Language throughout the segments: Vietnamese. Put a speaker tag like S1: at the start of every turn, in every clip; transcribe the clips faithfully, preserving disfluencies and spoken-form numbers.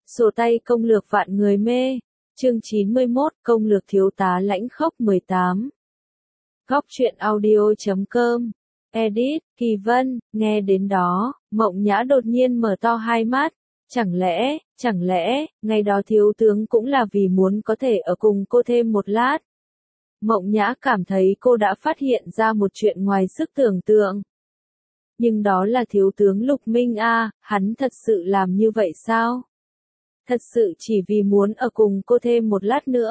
S1: Sổ tay công lược vạn người mê. Chương chín mươi mốt, công lược thiếu tá lãnh khốc mười tám. Góc truyện audio chấm com. Edit, Kỳ Vân, nghe đến đó, Mộng Nhã đột nhiên mở to hai mắt. Chẳng lẽ, chẳng lẽ, ngày đó thiếu tướng cũng là vì muốn có thể ở cùng cô thêm một lát. Mộng Nhã cảm thấy cô đã phát hiện ra một chuyện ngoài sức tưởng tượng. Nhưng đó là thiếu tướng Lục Minh a, hắn thật sự làm như vậy sao? Thật sự chỉ vì muốn ở cùng cô thêm một lát nữa.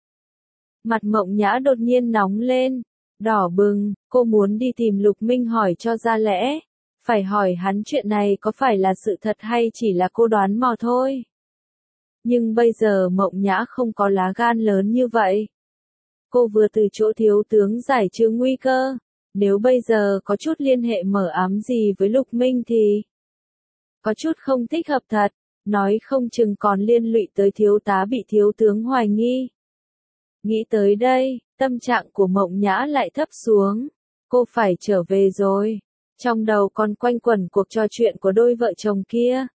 S1: Mặt Mộng Nhã đột nhiên nóng lên, đỏ bừng, cô muốn đi tìm Lục Minh hỏi cho ra lẽ. Phải hỏi hắn chuyện này có phải là sự thật hay chỉ là cô đoán mò thôi. Nhưng bây giờ Mộng Nhã không có lá gan lớn như vậy. Cô vừa từ chỗ thiếu tướng giải trừ nguy cơ. Nếu bây giờ có chút liên hệ mở ám gì với Lục Minh thì có chút không thích hợp thật. Nói không chừng còn liên lụy tới thiếu tá bị thiếu tướng hoài nghi. Nghĩ tới đây, tâm trạng của Mộng Nhã lại thấp xuống. Cô phải trở về rồi. Trong đầu còn quanh quẩn cuộc trò chuyện của đôi vợ chồng kia.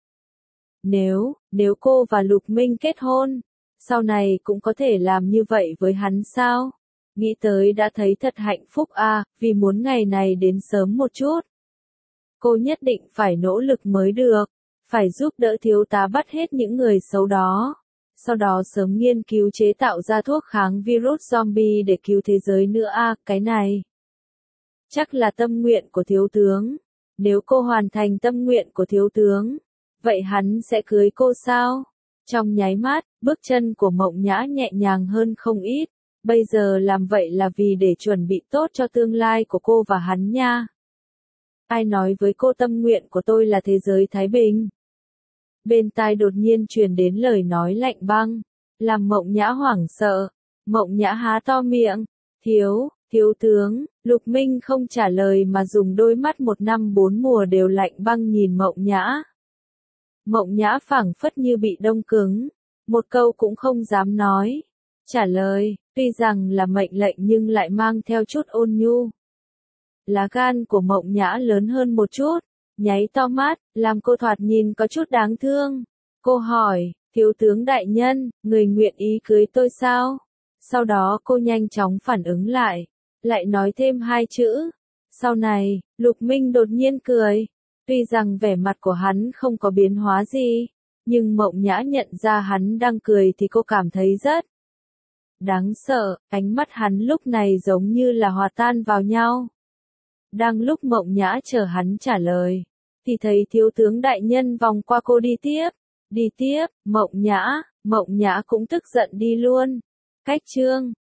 S1: Nếu, nếu cô và Lục Minh kết hôn, sau này cũng có thể làm như vậy với hắn sao? Nghĩ tới đã thấy thật hạnh phúc à, vì muốn ngày này đến sớm một chút. Cô nhất định phải nỗ lực mới được. Phải giúp đỡ thiếu tá bắt hết những người xấu đó. Sau đó sớm nghiên cứu chế tạo ra thuốc kháng virus zombie để cứu thế giới nữa à, cái này. Chắc là tâm nguyện của thiếu tướng. Nếu cô hoàn thành tâm nguyện của thiếu tướng, vậy hắn sẽ cưới cô sao? Trong nháy mắt, bước chân của Mộng Nhã nhẹ nhàng hơn không ít. Bây giờ làm vậy là vì để chuẩn bị tốt cho tương lai của cô và hắn nha. Ai nói với cô tâm nguyện của tôi là thế giới thái bình? Bên tai đột nhiên truyền đến lời nói lạnh băng, làm Mộng Nhã hoảng sợ. Mộng Nhã há to miệng, thiếu, thiếu tướng, Lục Minh không trả lời mà dùng đôi mắt một năm bốn mùa đều lạnh băng nhìn Mộng Nhã. Mộng Nhã phảng phất như bị đông cứng, một câu cũng không dám nói. Trả lời, tuy rằng là mệnh lệnh nhưng lại mang theo chút ôn nhu. Lá gan của Mộng Nhã lớn hơn một chút. Nháy to mắt, làm cô thoạt nhìn có chút đáng thương. Cô hỏi, thiếu tướng đại nhân, người nguyện ý cưới tôi sao? Sau đó cô nhanh chóng phản ứng lại, lại nói thêm hai chữ. Sau này, Lục Minh đột nhiên cười. Tuy rằng vẻ mặt của hắn không có biến hóa gì, nhưng Mộng Nhã nhận ra hắn đang cười thì cô cảm thấy rất đáng sợ, ánh mắt hắn lúc này giống như là hòa tan vào nhau. Đang lúc Mộng Nhã chờ hắn trả lời, thì thấy thiếu tướng đại nhân vòng qua cô đi tiếp. Đi tiếp, Mộng Nhã, Mộng Nhã cũng tức giận đi luôn. Cách chương,